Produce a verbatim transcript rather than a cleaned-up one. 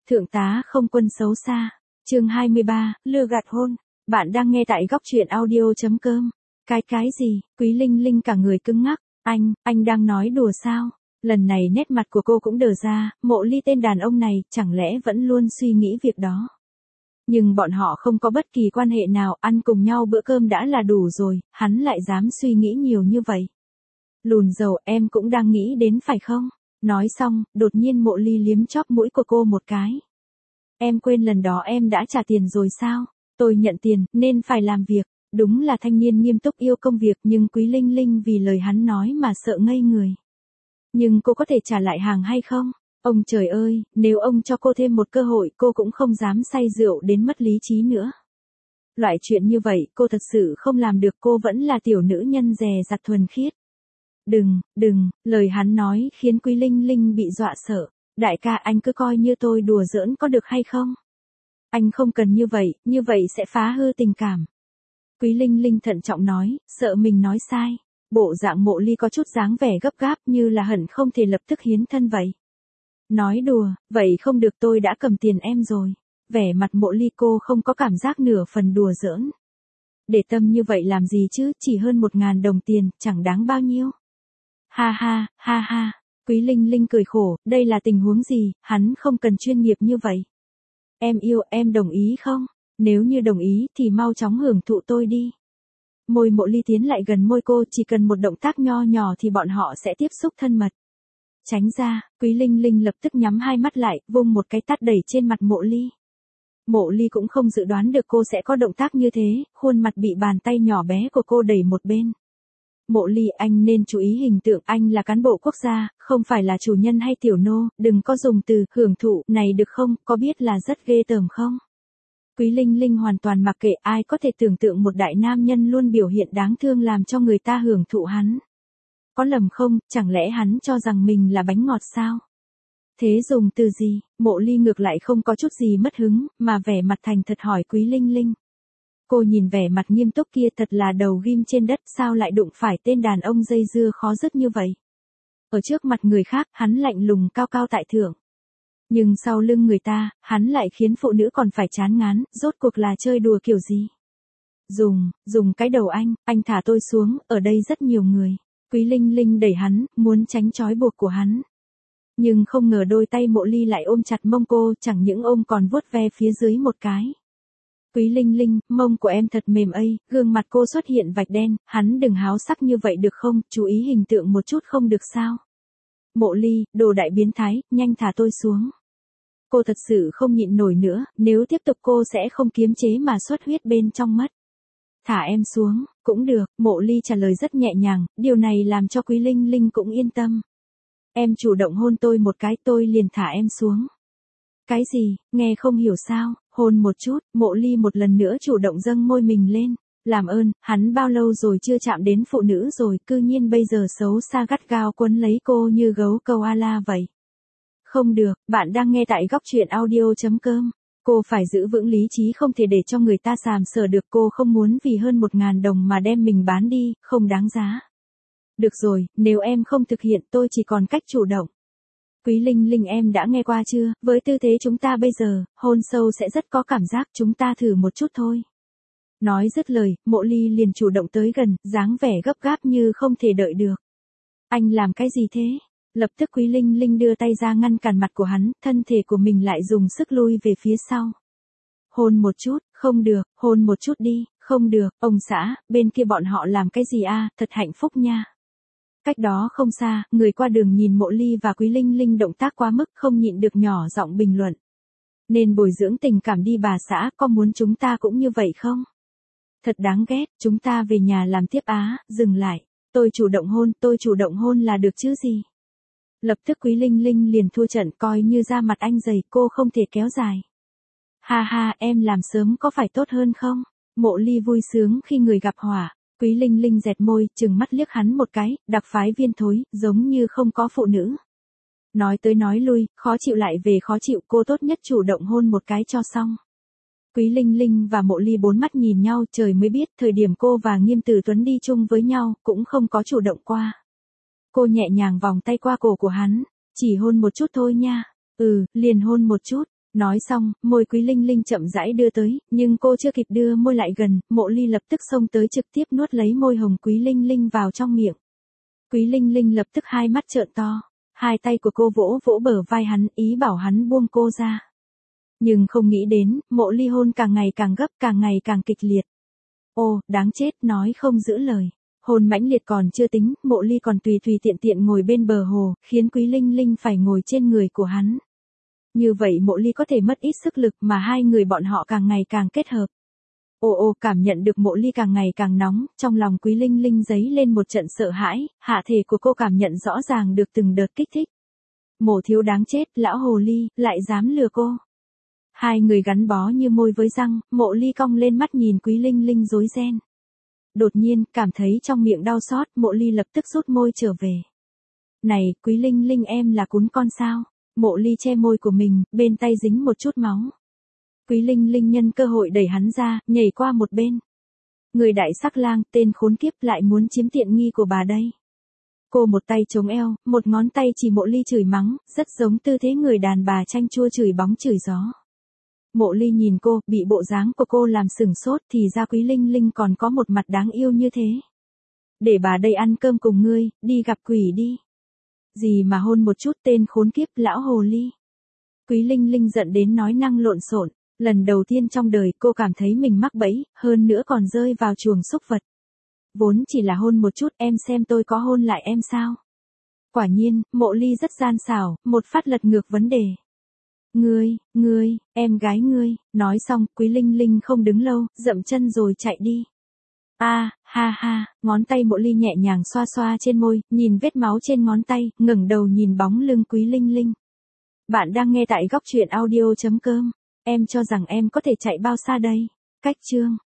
Thượng tá không quân xấu xa. Chương hai mươi ba, lừa gạt hôn. Bạn đang nghe tại góc truyện audio chấm com. Cái cái gì? Quý Linh Linh cả người cứng ngắc. Anh, anh đang nói đùa sao? Lần này nét mặt của cô cũng đờ ra, Mộ Ly tên đàn ông này chẳng lẽ vẫn luôn suy nghĩ việc đó. Nhưng bọn họ không có bất kỳ quan hệ nào, ăn cùng nhau bữa cơm đã là đủ rồi, hắn lại dám suy nghĩ nhiều như vậy. Lùn dầu, em cũng đang nghĩ đến phải không? Nói xong, đột nhiên Mộ Ly liếm chóp mũi của cô một cái. Em quên lần đó em đã trả tiền rồi sao? Tôi nhận tiền, nên phải làm việc. Đúng là thanh niên nghiêm túc yêu công việc, nhưng Quý Linh Linh vì lời hắn nói mà sợ ngây người. Nhưng cô có thể trả lại hàng hay không? Ông trời ơi, nếu ông cho cô thêm một cơ hội cô cũng không dám say rượu đến mất lý trí nữa. Loại chuyện như vậy cô thật sự không làm được, cô vẫn là tiểu nữ nhân dè dặt thuần khiết. Đừng, đừng, lời hắn nói khiến Quý Linh Linh bị dọa sợ. Đại ca, anh cứ coi như tôi đùa giỡn có được hay không? Anh không cần như vậy, như vậy sẽ phá hư tình cảm. Quý Linh Linh thận trọng nói, sợ mình nói sai. Bộ dạng Mộ Ly có chút dáng vẻ gấp gáp như là hận không thể lập tức hiến thân vậy. Nói đùa, vậy không được, tôi đã cầm tiền em rồi. Vẻ mặt Mộ Ly cô không có cảm giác nửa phần đùa giỡn. Để tâm như vậy làm gì chứ, chỉ hơn một ngàn đồng tiền, chẳng đáng bao nhiêu. Ha ha, ha ha, Quý Linh Linh cười khổ, đây là tình huống gì, hắn không cần chuyên nghiệp như vậy. Em yêu, em đồng ý không? Nếu như đồng ý thì mau chóng hưởng thụ tôi đi. Môi Mộ Ly tiến lại gần môi cô, chỉ cần một động tác nho nhỏ thì bọn họ sẽ tiếp xúc thân mật. Tránh ra, Quý Linh Linh lập tức nhắm hai mắt lại, vung một cái tát đẩy trên mặt Mộ Ly. Mộ Ly cũng không dự đoán được cô sẽ có động tác như thế, khuôn mặt bị bàn tay nhỏ bé của cô đẩy một bên. Mộ Ly, anh nên chú ý hình tượng, anh là cán bộ quốc gia, không phải là chủ nhân hay tiểu nô, đừng có dùng từ hưởng thụ này được không, có biết là rất ghê tởm không? Quý Linh Linh hoàn toàn mặc kệ, ai có thể tưởng tượng một đại nam nhân luôn biểu hiện đáng thương làm cho người ta hưởng thụ hắn. Có lầm không, chẳng lẽ hắn cho rằng mình là bánh ngọt sao? Thế dùng từ gì? Mộ Ly ngược lại không có chút gì mất hứng, mà vẻ mặt thành thật hỏi Quý Linh Linh. Cô nhìn vẻ mặt nghiêm túc kia thật là đầu ghim trên đất, sao lại đụng phải tên đàn ông dây dưa khó dứt như vậy. Ở trước mặt người khác, hắn lạnh lùng cao cao tại thượng. Nhưng sau lưng người ta, hắn lại khiến phụ nữ còn phải chán ngán, rốt cuộc là chơi đùa kiểu gì. Dùng, dùng cái đầu anh, anh thả tôi xuống, ở đây rất nhiều người. Quý Linh Linh đẩy hắn, muốn tránh trói buộc của hắn. Nhưng không ngờ đôi tay Mộ Ly lại ôm chặt mông cô, chẳng những ôm còn vuốt ve phía dưới một cái. Quý Linh Linh, mông của em thật mềm ây, gương mặt cô xuất hiện vạch đen, hắn đừng háo sắc như vậy được không, chú ý hình tượng một chút không được sao. Mộ Ly, đồ đại biến thái, nhanh thả tôi xuống. Cô thật sự không nhịn nổi nữa, nếu tiếp tục cô sẽ không kiềm chế mà xuất huyết bên trong mất. Thả em xuống, cũng được, Mộ Ly trả lời rất nhẹ nhàng, điều này làm cho Quý Linh Linh cũng yên tâm. Em chủ động hôn tôi một cái, tôi liền thả em xuống. Cái gì, nghe không hiểu sao, hôn một chút, Mộ Ly một lần nữa chủ động dâng môi mình lên. Làm ơn, hắn bao lâu rồi chưa chạm đến phụ nữ rồi, cư nhiên bây giờ xấu xa gắt gao quấn lấy cô như gấu koala vậy. Không được, bạn đang nghe tại góc truyện audio chấm com. Cô phải giữ vững lý trí, không thể để cho người ta sàm sờ được, cô không muốn vì hơn một ngàn đồng mà đem mình bán đi, không đáng giá. Được rồi, nếu em không thực hiện tôi chỉ còn cách chủ động. Quý Linh Linh, em đã nghe qua chưa, với tư thế chúng ta bây giờ, hôn sâu sẽ rất có cảm giác, chúng ta thử một chút thôi. Nói dứt lời, Mộ Ly liền chủ động tới gần, dáng vẻ gấp gáp như không thể đợi được. Anh làm cái gì thế? Lập tức Quý Linh Linh đưa tay ra ngăn cản mặt của hắn, thân thể của mình lại dùng sức lui về phía sau. Hôn một chút, không được, hôn một chút đi, không được, ông xã, bên kia bọn họ làm cái gì a, thật hạnh phúc nha. Cách đó không xa, người qua đường nhìn Mộ Ly và Quý Linh Linh động tác quá mức, không nhịn được nhỏ giọng bình luận. Nên bồi dưỡng tình cảm đi bà xã, có muốn chúng ta cũng như vậy không? Thật đáng ghét, chúng ta về nhà làm tiếp á, dừng lại. Tôi chủ động hôn, tôi chủ động hôn là được chứ gì. Lập tức Quý Linh Linh liền thua trận, coi như da mặt anh dày, cô không thể kéo dài. Ha ha, em làm sớm có phải tốt hơn không? Mộ Ly vui sướng khi người gặp họa. Quý Linh Linh dẹt môi, chừng mắt liếc hắn một cái, đặc phái viên thối, giống như không có phụ nữ. Nói tới nói lui, khó chịu lại về khó chịu, cô tốt nhất chủ động hôn một cái cho xong. Quý Linh Linh và Mộ Ly bốn mắt nhìn nhau, trời mới biết, thời điểm cô và Nghiêm Tử Tuấn đi chung với nhau, cũng không có chủ động qua. Cô nhẹ nhàng vòng tay qua cổ của hắn, chỉ hôn một chút thôi nha. Ừ, liền hôn một chút. Nói xong, môi Quý Linh Linh chậm rãi đưa tới, nhưng cô chưa kịp đưa môi lại gần, Mộ Ly lập tức xông tới trực tiếp nuốt lấy môi hồng Quý Linh Linh vào trong miệng. Quý Linh Linh lập tức hai mắt trợn to, hai tay của cô vỗ vỗ bờ vai hắn, ý bảo hắn buông cô ra. Nhưng không nghĩ đến, Mộ Ly hôn càng ngày càng gấp, càng ngày càng kịch liệt. Ô, đáng chết, nói không giữ lời. Hôn mãnh liệt còn chưa tính, Mộ Ly còn tùy tùy tiện tiện ngồi bên bờ hồ, khiến Quý Linh Linh phải ngồi trên người của hắn. Như vậy Mộ Ly có thể mất ít sức lực mà hai người bọn họ càng ngày càng kết hợp. Ô ô, cảm nhận được Mộ Ly càng ngày càng nóng, trong lòng Quý Linh Linh dấy lên một trận sợ hãi, hạ thể của cô cảm nhận rõ ràng được từng đợt kích thích. Mộ thiếu đáng chết, lão hồ ly, lại dám lừa cô. Hai người gắn bó như môi với răng, Mộ Ly cong lên mắt nhìn Quý Linh Linh rối ren. Đột nhiên, cảm thấy trong miệng đau xót, Mộ Ly lập tức rút môi trở về. Này, Quý Linh Linh em là cún con sao? Mộ Ly che môi của mình, bên tay dính một chút máu. Quý Linh Linh nhân cơ hội đẩy hắn ra, nhảy qua một bên. Người đại sắc lang, tên khốn kiếp lại muốn chiếm tiện nghi của bà đây. Cô một tay chống eo, một ngón tay chỉ Mộ Ly chửi mắng, rất giống tư thế người đàn bà chanh chua chửi bóng chửi gió. Mộ Ly nhìn cô, bị bộ dáng của cô làm sửng sốt thì ra Quý Linh Linh còn có một mặt đáng yêu như thế. Để bà đây ăn cơm cùng ngươi, đi gặp quỷ đi. Gì mà hôn một chút, tên khốn kiếp, lão hồ ly. Quý Linh Linh giận đến nói năng lộn xộn, lần đầu tiên trong đời cô cảm thấy mình mắc bẫy, hơn nữa còn rơi vào chuồng súc vật. Vốn chỉ là hôn một chút, em xem tôi có hôn lại em sao? Quả nhiên, Mộ Ly rất gian xảo, một phát lật ngược vấn đề. Ngươi, ngươi, em gái ngươi, nói xong, Quý Linh Linh không đứng lâu, dậm chân rồi chạy đi. A, à, ha ha, ngón tay Mộ Ly nhẹ nhàng xoa xoa trên môi, nhìn vết máu trên ngón tay, ngẩng đầu nhìn bóng lưng Quý Linh Linh. Bạn đang nghe tại góc truyện audio chấm com. Em cho rằng em có thể chạy bao xa đây? Cách chương